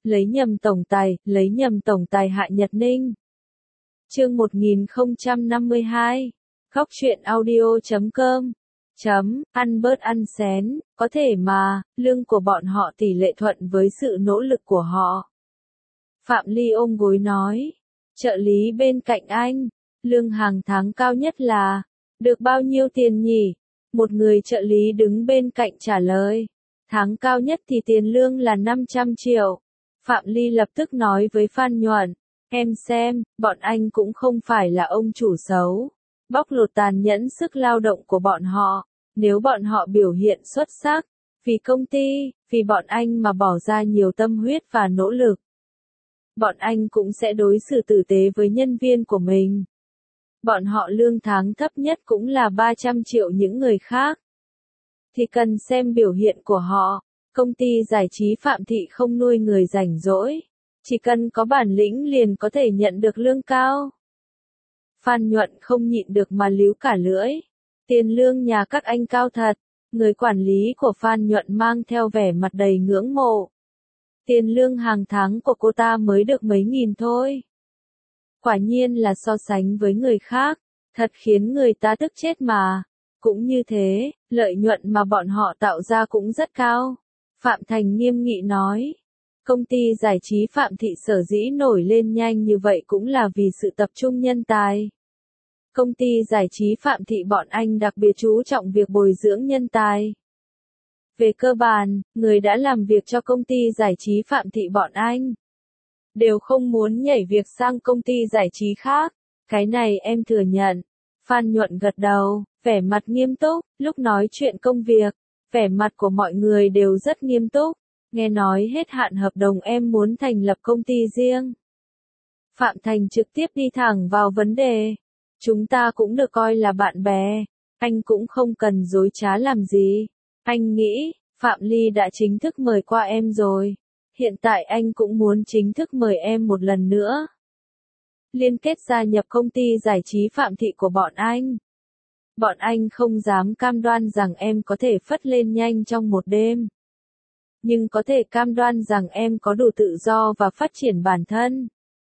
lấy nhầm tổng tài Hạ Nhật Ninh. Chương 1052. Góc truyện audio.com. Ăn bớt ăn xén, có thể mà, lương của bọn họ tỷ lệ thuận với sự nỗ lực của họ. Phạm Ly ôm gối nói, trợ lý bên cạnh anh, lương hàng tháng cao nhất là, được bao nhiêu tiền nhỉ? Một người trợ lý đứng bên cạnh trả lời, tháng cao nhất thì tiền lương là 500 triệu. Phạm Ly lập tức nói với Phan Nhuận, em xem, bọn anh cũng không phải là ông chủ xấu, bóc lột tàn nhẫn sức lao động của bọn họ, nếu bọn họ biểu hiện xuất sắc, vì công ty, vì bọn anh mà bỏ ra nhiều tâm huyết và nỗ lực, bọn anh cũng sẽ đối xử tử tế với nhân viên của mình. Bọn họ lương tháng thấp nhất cũng là 300 triệu những người khác. Thì cần xem biểu hiện của họ, công ty giải trí Phạm Thị không nuôi người rảnh rỗi, chỉ cần có bản lĩnh liền có thể nhận được lương cao. Phan Nhuận không nhịn được mà líu cả lưỡi, tiền lương nhà các anh cao thật, người quản lý của Phan Nhuận mang theo vẻ mặt đầy ngưỡng mộ. Tiền lương hàng tháng của cô ta mới được mấy nghìn thôi. Quả nhiên là so sánh với người khác, thật khiến người ta tức chết mà. Cũng như thế, lợi nhuận mà bọn họ tạo ra cũng rất cao. Phạm Thành nghiêm nghị nói. Công ty giải trí Phạm Thị sở dĩ nổi lên nhanh như vậy cũng là vì sự tập trung nhân tài. Công ty giải trí Phạm Thị bọn anh đặc biệt chú trọng việc bồi dưỡng nhân tài. Về cơ bản, người đã làm việc cho công ty giải trí Phạm Thị bọn anh đều không muốn nhảy việc sang công ty giải trí khác. Cái này em thừa nhận. Phan Nhuận gật đầu, vẻ mặt nghiêm túc, lúc nói chuyện công việc, vẻ mặt của mọi người đều rất nghiêm túc. Nghe nói hết hạn hợp đồng em muốn thành lập công ty riêng. Phạm Thành trực tiếp đi thẳng vào vấn đề. Chúng ta cũng được coi là bạn bè, anh cũng không cần dối trá làm gì. Anh nghĩ, Phạm Ly đã chính thức mời qua em rồi. Hiện tại anh cũng muốn chính thức mời em một lần nữa. Liên kết gia nhập công ty giải trí Phạm Thị của bọn anh. Bọn anh không dám cam đoan rằng em có thể phất lên nhanh trong một đêm. Nhưng có thể cam đoan rằng em có đủ tự do và phát triển bản thân.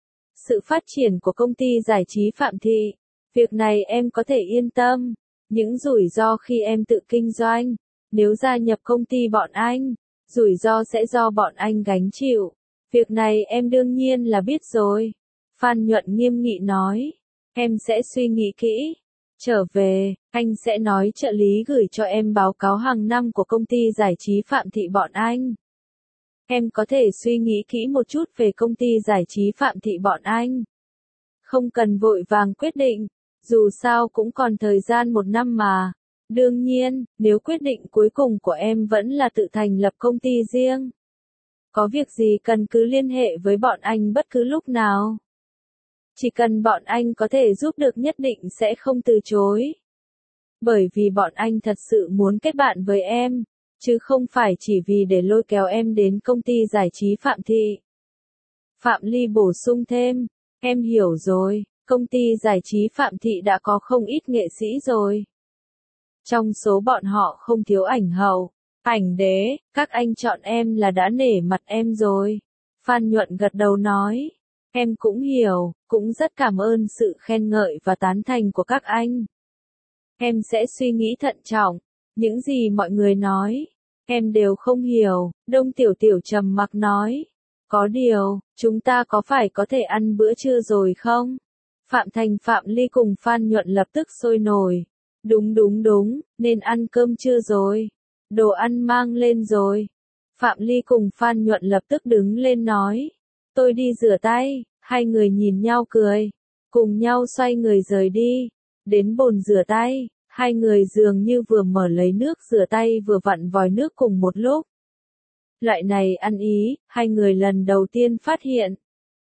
Sự phát triển của công ty giải trí Phạm Thị, việc này em có thể yên tâm. Những rủi ro khi em tự kinh doanh, nếu gia nhập công ty bọn anh, rủi ro sẽ do bọn anh gánh chịu. Việc này em đương nhiên là biết rồi. Phan Nhuận nghiêm nghị nói, em sẽ suy nghĩ kỹ. Trở về, anh sẽ nói trợ lý gửi cho em báo cáo hàng năm của công ty giải trí Phạm Thị bọn anh. Em có thể suy nghĩ kỹ một chút về công ty giải trí Phạm Thị bọn anh. Không cần vội vàng quyết định, dù sao cũng còn thời gian 1 năm mà. Đương nhiên, nếu quyết định cuối cùng của em vẫn là tự thành lập công ty riêng, có việc gì cần cứ liên hệ với bọn anh bất cứ lúc nào. Chỉ cần bọn anh có thể giúp được nhất định sẽ không từ chối. Bởi vì bọn anh thật sự muốn kết bạn với em, chứ không phải chỉ vì để lôi kéo em đến công ty giải trí Phạm Thị. Phạm Ly bổ sung thêm, em hiểu rồi, công ty giải trí Phạm Thị đã có không ít nghệ sĩ rồi. Trong số bọn họ không thiếu ảnh hậu, ảnh đế, các anh chọn em là đã nể mặt em rồi. Phan Nhuận gật đầu nói, em cũng hiểu, cũng rất cảm ơn sự khen ngợi và tán thành của các anh. Em sẽ suy nghĩ thận trọng, những gì mọi người nói, em đều không hiểu. Đông Tiểu Tiểu trầm mặc nói, có điều, chúng ta có phải có thể ăn bữa trưa rồi không? Phạm Thành Phạm Ly cùng Phan Nhuận lập tức sôi nổi. Đúng, nên ăn cơm trưa rồi. Đồ ăn mang lên rồi. Phạm Ly cùng Phan Nhuận lập tức đứng lên nói, tôi đi rửa tay. Hai người nhìn nhau cười, cùng nhau xoay người rời đi. Đến bồn rửa tay, hai người dường như vừa mở lấy nước rửa tay vừa vặn vòi nước cùng một lúc. Loại này ăn ý, hai người lần đầu tiên phát hiện.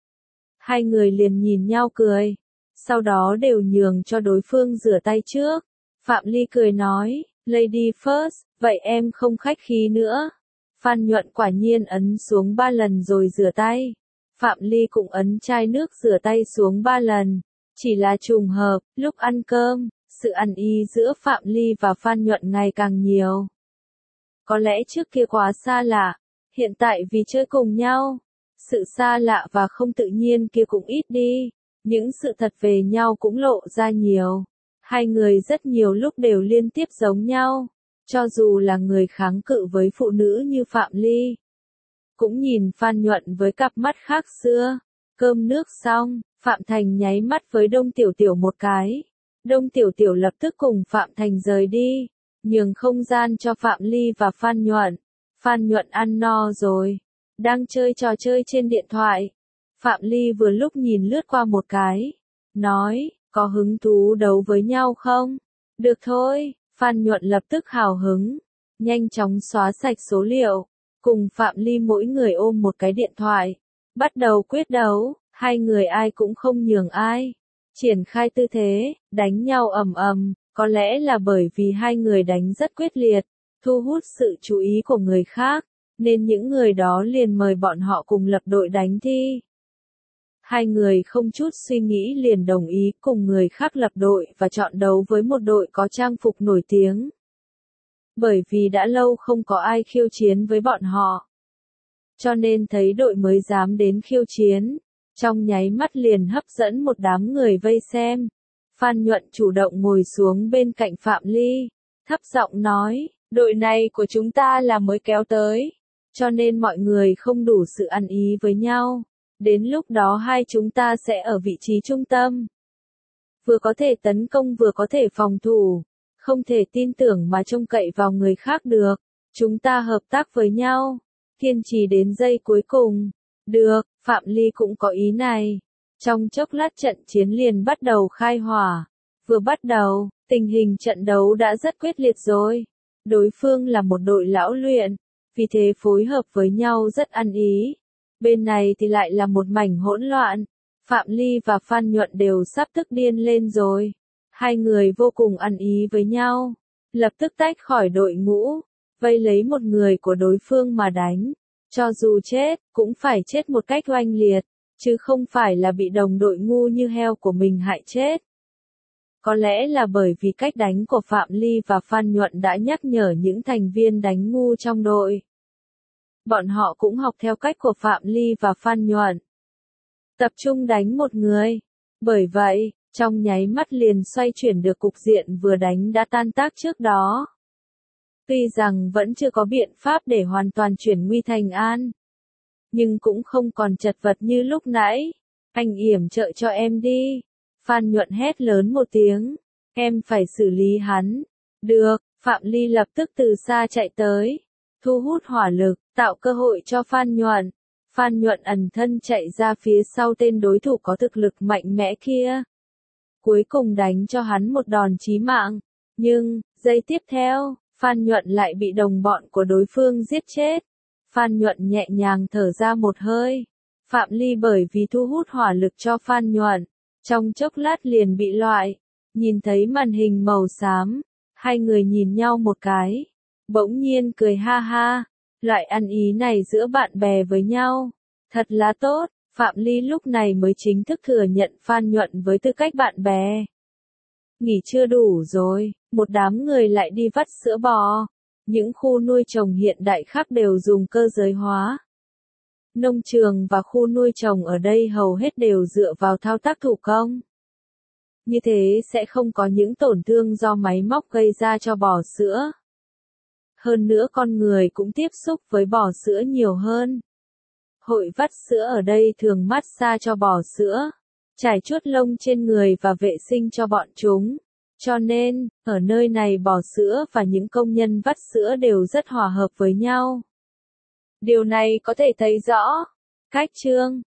Hai người liền nhìn nhau cười, sau đó đều nhường cho đối phương rửa tay trước. Phạm Ly cười nói, Lady first, vậy em không khách khí nữa. Phan Nhuận quả nhiên ấn xuống 3 lần rồi rửa tay. Phạm Ly cũng ấn chai nước rửa tay xuống 3 lần. Chỉ là trùng hợp, lúc ăn cơm, sự ăn ý giữa Phạm Ly và Phan Nhuận ngày càng nhiều. Có lẽ trước kia quá xa lạ, hiện tại vì chơi cùng nhau, Sự xa lạ và không tự nhiên kia cũng ít đi, những sự thật về nhau cũng lộ ra nhiều. Hai người rất nhiều lúc đều liên tiếp giống nhau, cho dù là người kháng cự với phụ nữ như Phạm Ly. Cũng nhìn Phan Nhuận với cặp mắt khác xưa. Cơm nước xong, Phạm Thành nháy mắt với Đông Tiểu Tiểu một cái. Đông Tiểu Tiểu lập tức cùng Phạm Thành rời đi, nhường không gian cho Phạm Ly và Phan Nhuận. Phan Nhuận ăn no rồi, đang chơi trò chơi trên điện thoại. Phạm Ly vừa lúc nhìn lướt qua một cái, nói, có hứng thú đấu với nhau không? Được thôi, Phan Nhuận lập tức hào hứng, nhanh chóng xóa sạch số liệu, cùng Phạm Ly mỗi người ôm một cái điện thoại, bắt đầu quyết đấu, hai người ai cũng không nhường ai. Triển khai tư thế, đánh nhau ầm ầm, có lẽ là bởi vì hai người đánh rất quyết liệt, thu hút sự chú ý của người khác, nên những người đó liền mời bọn họ cùng lập đội đánh thi. Hai người không chút suy nghĩ liền đồng ý cùng người khác lập đội và chọn đấu với một đội có trang phục nổi tiếng. Bởi vì đã lâu không có ai khiêu chiến với bọn họ, cho nên thấy đội mới dám đến khiêu chiến, trong nháy mắt liền hấp dẫn một đám người vây xem. Phan Nhuận chủ động ngồi xuống bên cạnh Phạm Ly, thấp giọng nói, đội này của chúng ta là mới kéo tới, cho nên mọi người không đủ sự ăn ý với nhau. Đến lúc đó hai chúng ta sẽ ở vị trí trung tâm, vừa có thể tấn công vừa có thể phòng thủ, không thể tin tưởng mà trông cậy vào người khác được. Chúng ta hợp tác với nhau, kiên trì đến giây cuối cùng. Được, Phạm Ly cũng có ý này. Trong chốc lát trận chiến liền bắt đầu khai hỏa. Vừa bắt đầu, tình hình trận đấu đã rất quyết liệt rồi. Đối phương là một đội lão luyện, vì thế phối hợp với nhau rất ăn ý. Bên này thì lại là một mảnh hỗn loạn. Phạm Ly và Phan Nhuận đều sắp tức điên lên rồi. Hai người vô cùng ăn ý với nhau, lập tức tách khỏi đội ngũ, vây lấy một người của đối phương mà đánh. Cho dù chết, cũng phải chết một cách oanh liệt, chứ không phải là bị đồng đội ngu như heo của mình hại chết. Có lẽ là bởi vì cách đánh của Phạm Ly và Phan Nhuận đã nhắc nhở những thành viên đánh ngu trong đội. Bọn họ cũng học theo cách của Phạm Ly và Phan Nhuận, tập trung đánh một người. Bởi vậy, trong nháy mắt liền xoay chuyển được cục diện vừa đánh đã tan tác trước đó. Tuy rằng vẫn chưa có biện pháp để hoàn toàn chuyển nguy thành an, nhưng cũng không còn chật vật như lúc nãy. Anh yểm trợ cho em đi. Phan Nhuận hét lớn một tiếng. Em phải xử lý hắn. Được, Phạm Ly lập tức từ xa chạy tới, thu hút hỏa lực, tạo cơ hội cho Phan Nhuận. Phan Nhuận ẩn thân chạy ra phía sau tên đối thủ có thực lực mạnh mẽ kia. Cuối cùng đánh cho hắn một đòn chí mạng. Nhưng, giây tiếp theo, Phan Nhuận lại bị đồng bọn của đối phương giết chết. Phan Nhuận nhẹ nhàng thở ra một hơi. Phạm Ly bởi vì thu hút hỏa lực cho Phan Nhuận, trong chốc lát liền bị loại. Nhìn thấy màn hình màu xám, hai người nhìn nhau một cái, bỗng nhiên cười ha ha. Loại ăn ý này giữa bạn bè với nhau, thật là tốt. Phạm Ly lúc này mới chính thức thừa nhận Phan Nhuận với tư cách bạn bè. Nghỉ chưa đủ rồi, một đám người lại đi vắt sữa bò. Những khu nuôi trồng hiện đại khác đều dùng cơ giới hóa. Nông trường và khu nuôi trồng ở đây hầu hết đều dựa vào thao tác thủ công. Như thế sẽ không có những tổn thương do máy móc gây ra cho bò sữa. Hơn nữa con người cũng tiếp xúc với bò sữa nhiều hơn. Hội vắt sữa ở đây thường massage cho bò sữa, trải chuốt lông trên người và vệ sinh cho bọn chúng. Cho nên, ở nơi này bò sữa và những công nhân vắt sữa đều rất hòa hợp với nhau. Điều này có thể thấy rõ. Cách chương